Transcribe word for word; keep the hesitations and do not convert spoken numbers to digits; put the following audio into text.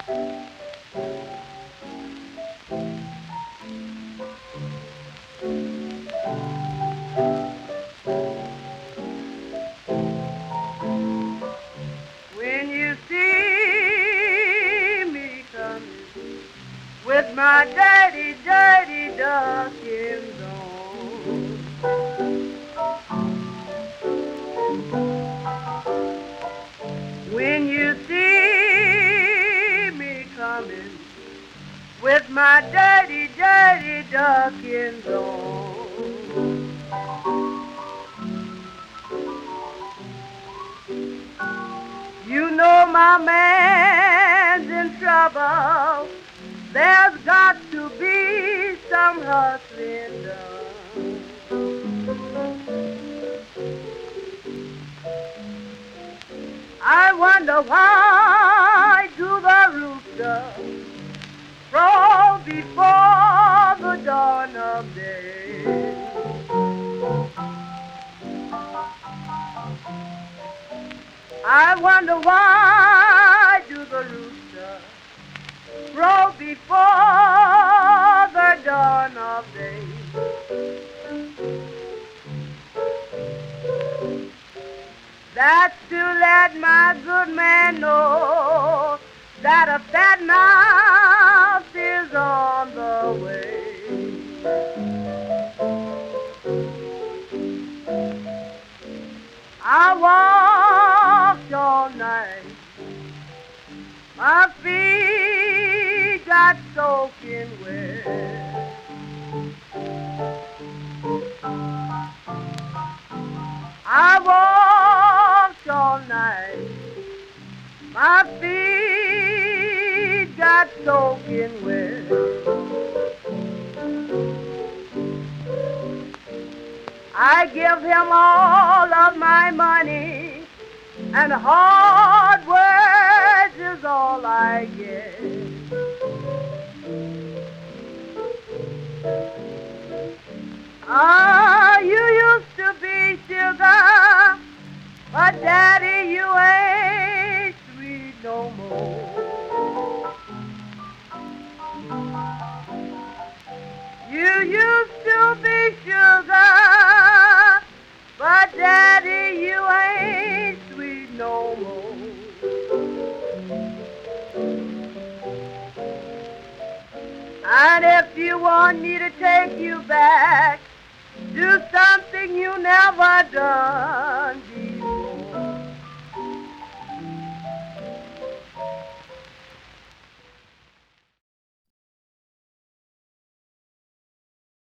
When you see me coming with my dirty, dirty duckins on, when you see me coming with my dirty, dirty duckins on, you know my man's in trouble. There's got to be some hustling done. I wonder why do the roosters crow before the dawn of day? I wonder why do the roosters crow before the dawn of day? That's to let my good man know that a fat mouth is on the way. I walked all night, my feet got soaking wet. I walked all night, my feet got soaking wet. I give him all of my money, and hard words is all I get. Ah, you used to be sugar, but Daddy, you ain't sweet no more. You used to be sugar, but Daddy, you ain't sweet no more. And if you want me to take you back, do something you never done,